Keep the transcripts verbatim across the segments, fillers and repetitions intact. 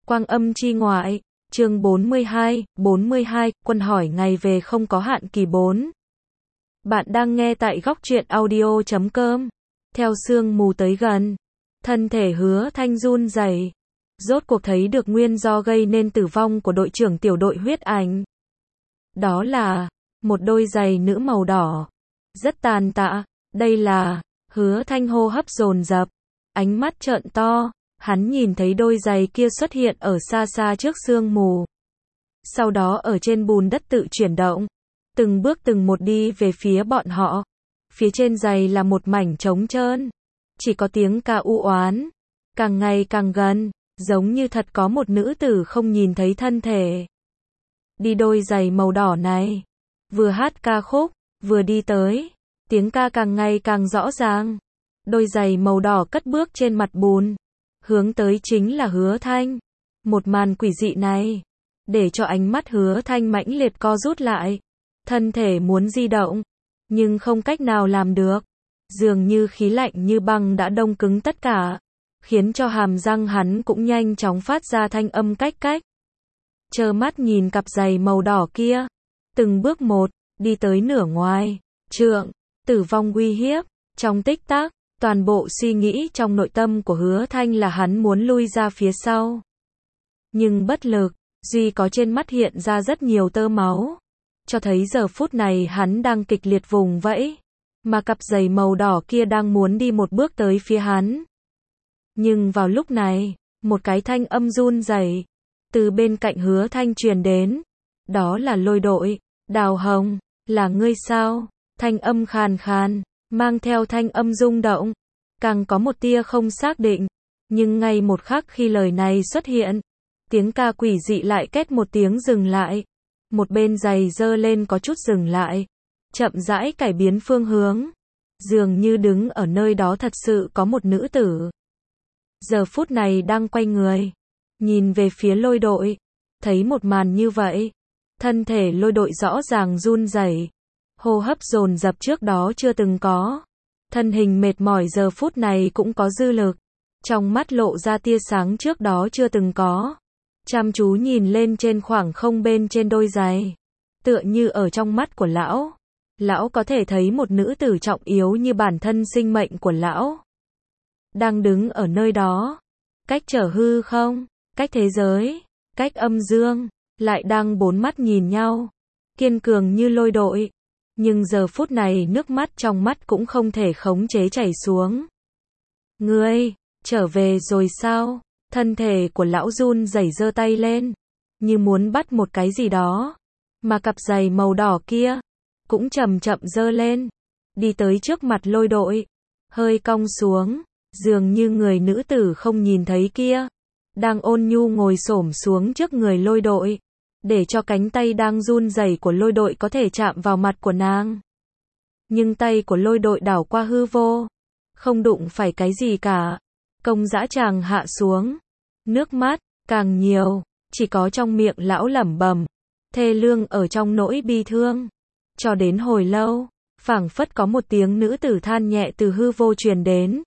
Quang âm chi ngoại, chương bốn mươi hai, bốn mươi hai, quân hỏi ngày về không có hạn kỳ bốn. Bạn đang nghe tại góc truyện audio chấm com. Theo sương mù tới gần, thân thể Hứa Thanh run rẩy, rốt cuộc thấy được nguyên do gây nên tử vong của đội trưởng tiểu đội huyết ảnh. Đó là một đôi giày nữ màu đỏ, rất tàn tạ. Đây là, Hứa Thanh hô hấp dồn dập, ánh mắt trợn to. Hắn nhìn thấy đôi giày kia xuất hiện ở xa xa trước sương mù. Sau đó ở trên bùn đất tự chuyển động, từng bước từng một đi về phía bọn họ. Phía trên giày là một mảnh trống trơn, chỉ có tiếng ca u oán, càng ngày càng gần, giống như thật có một nữ tử không nhìn thấy thân thể. Đi đôi giày màu đỏ này, vừa hát ca khúc, vừa đi tới, tiếng ca càng ngày càng rõ ràng. Đôi giày màu đỏ cất bước trên mặt bùn, hướng tới chính là Hứa Thanh. Một màn quỷ dị này, để cho ánh mắt Hứa Thanh mãnh liệt co rút lại. Thân thể muốn di động, nhưng không cách nào làm được. Dường như khí lạnh như băng đã đông cứng tất cả, khiến cho hàm răng hắn cũng nhanh chóng phát ra thanh âm cách cách. Trơ mắt nhìn cặp giày màu đỏ kia, từng bước một, đi tới nửa ngoài trượng, tử vong uy hiếp. Trong tích tắc, toàn bộ suy nghĩ trong nội tâm của Hứa Thanh là hắn muốn lui ra phía sau. Nhưng bất lực, duy có trên mắt hiện ra rất nhiều tơ máu, cho thấy giờ phút này hắn đang kịch liệt vùng vẫy, mà cặp giày màu đỏ kia đang muốn đi một bước tới phía hắn. Nhưng vào lúc này, một cái thanh âm run rẩy từ bên cạnh Hứa Thanh truyền đến. Đó là Lôi đội. Đào Hồng, là ngươi sao? Thanh âm khàn khàn, mang theo thanh âm rung động, càng có một tia không xác định. Nhưng ngay một khắc khi lời này xuất hiện, tiếng ca quỷ dị lại két một tiếng dừng lại. Một bên giày giơ lên có chút dừng lại, chậm rãi cải biến phương hướng. Dường như đứng ở nơi đó thật sự có một nữ tử. Giờ phút này đang quay người, nhìn về phía Lôi đội. Thấy một màn như vậy, thân thể Lôi đội rõ ràng run rẩy, hô hấp dồn dập trước đó chưa từng có. Thân hình mệt mỏi giờ phút này cũng có dư lực, trong mắt lộ ra tia sáng trước đó chưa từng có. Chăm chú nhìn lên trên khoảng không bên trên đôi giày, tựa như ở trong mắt của lão, lão có thể thấy một nữ tử trọng yếu như bản thân sinh mệnh của lão, đang đứng ở nơi đó, cách trở hư không, cách thế giới, cách âm dương, lại đang bốn mắt nhìn nhau, kiên cường như Lôi đội. Nhưng giờ phút này nước mắt trong mắt cũng không thể khống chế chảy xuống. Ngươi, trở về rồi sao? Thân thể của lão run rẩy giơ tay lên, như muốn bắt một cái gì đó. Mà cặp giày màu đỏ kia, cũng chậm chậm giơ lên, đi tới trước mặt Lôi đội, hơi cong xuống, dường như người nữ tử không nhìn thấy kia, đang ôn nhu ngồi xổm xuống trước người Lôi đội, để cho cánh tay đang run rẩy của Lôi đội có thể chạm vào mặt của nàng. Nhưng tay của Lôi đội đảo qua hư vô, không đụng phải cái gì cả. Công dã tràng hạ xuống, nước mắt càng nhiều, chỉ có trong miệng lão lẩm bẩm, thê lương ở trong nỗi bi thương. Cho đến hồi lâu, phảng phất có một tiếng nữ tử than nhẹ từ hư vô truyền đến.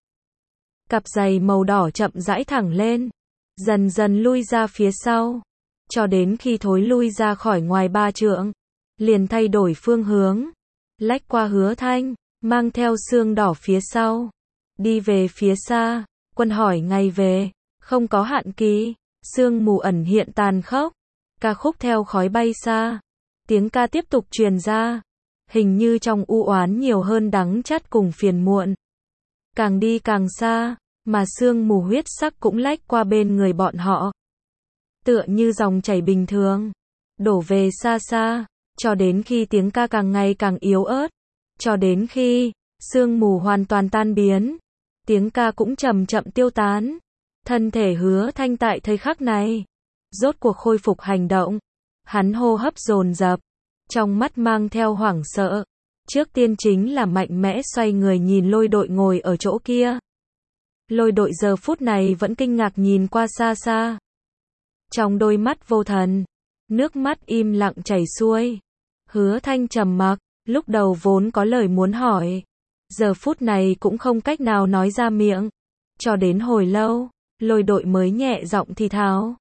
Cặp giày màu đỏ chậm rãi thẳng lên, dần dần lui ra phía sau, cho đến khi thối lui ra khỏi ngoài ba trượng, liền thay đổi phương hướng, lách qua Hứa Thanh, mang theo sương đỏ phía sau, đi về phía xa. Quân hỏi ngày về, không có hạn kỳ. Sương mù ẩn hiện tàn khốc, ca khúc theo khói bay xa, tiếng ca tiếp tục truyền ra, hình như trong u oán nhiều hơn đắng chát cùng phiền muộn. Càng đi càng xa, mà sương mù huyết sắc cũng lách qua bên người bọn họ, tựa như dòng chảy bình thường, đổ về xa xa, cho đến khi tiếng ca càng ngày càng yếu ớt, cho đến khi sương mù hoàn toàn tan biến, tiếng ca cũng chậm chậm tiêu tán. Thân thể Hứa Thanh tại thời khắc này, rốt cuộc khôi phục hành động. Hắn hô hấp dồn dập, trong mắt mang theo hoảng sợ. Trước tiên chính là mạnh mẽ xoay người nhìn Lôi đội ngồi ở chỗ kia. Lôi đội giờ phút này vẫn kinh ngạc nhìn qua xa xa. Trong đôi mắt vô thần, nước mắt im lặng chảy xuôi. Hứa Thanh trầm mặc, lúc đầu vốn có lời muốn hỏi, giờ phút này cũng không cách nào nói ra miệng. Cho đến hồi lâu, Lôi đội mới nhẹ giọng thì thào.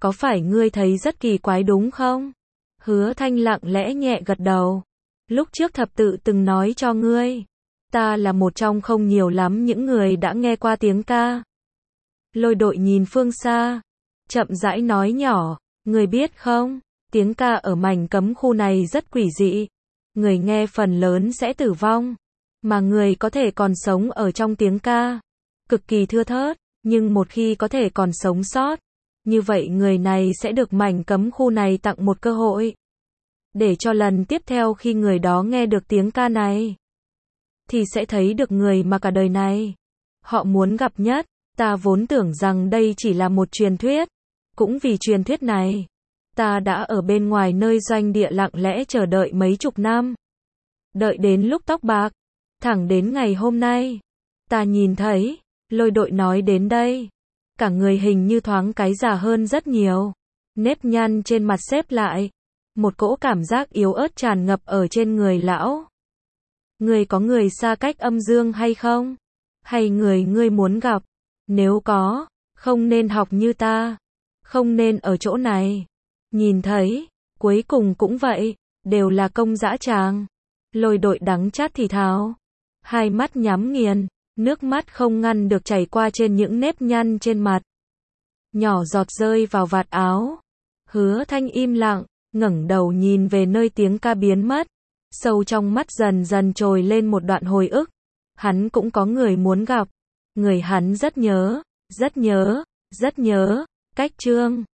Có phải ngươi thấy rất kỳ quái đúng không? Hứa Thanh lặng lẽ nhẹ gật đầu. Lúc trước thập tự từng nói cho ngươi. Ta là một trong không nhiều lắm những người đã nghe qua tiếng ca. Lôi Đội nhìn phương xa. Chậm rãi nói nhỏ. Ngươi biết không? Tiếng ca ở mảnh cấm khu này rất quỷ dị. Người nghe phần lớn sẽ tử vong. Mà người có thể còn sống ở trong tiếng ca. Cực kỳ thưa thớt. Nhưng một khi có thể còn sống sót. Như vậy người này sẽ được mảnh cấm khu này tặng một cơ hội. Để cho lần tiếp theo khi người đó nghe được tiếng ca này. Thì sẽ thấy được người mà cả đời này. Họ muốn gặp nhất. Ta vốn tưởng rằng đây chỉ là một truyền thuyết. Cũng vì truyền thuyết này. Ta đã ở bên ngoài nơi doanh địa lặng lẽ chờ đợi mấy chục năm. Đợi đến lúc tóc bạc. Thẳng đến ngày hôm nay. Ta nhìn thấy. Lôi Đội nói đến đây. Cả người hình như thoáng cái già hơn rất nhiều. Nếp nhăn trên mặt xếp lại. Một cỗ cảm giác yếu ớt tràn ngập ở trên người lão. Người có người xa cách âm dương hay không? Hay người ngươi muốn gặp? Nếu có, không nên học như ta. Không nên ở chỗ này. Nhìn thấy, cuối cùng cũng vậy. Đều là công dã tràng. Lôi Đội đắng chát thì thào. Hai mắt nhắm nghiền. Nước mắt không ngăn được chảy qua trên những nếp nhăn trên mặt. Nhỏ giọt rơi vào vạt áo. Hứa Thanh im lặng, ngẩng đầu nhìn về nơi tiếng ca biến mất. Sâu trong mắt dần dần trồi lên một đoạn hồi ức. Hắn cũng có người muốn gặp. Người hắn rất nhớ, rất nhớ, rất nhớ. Cách Trương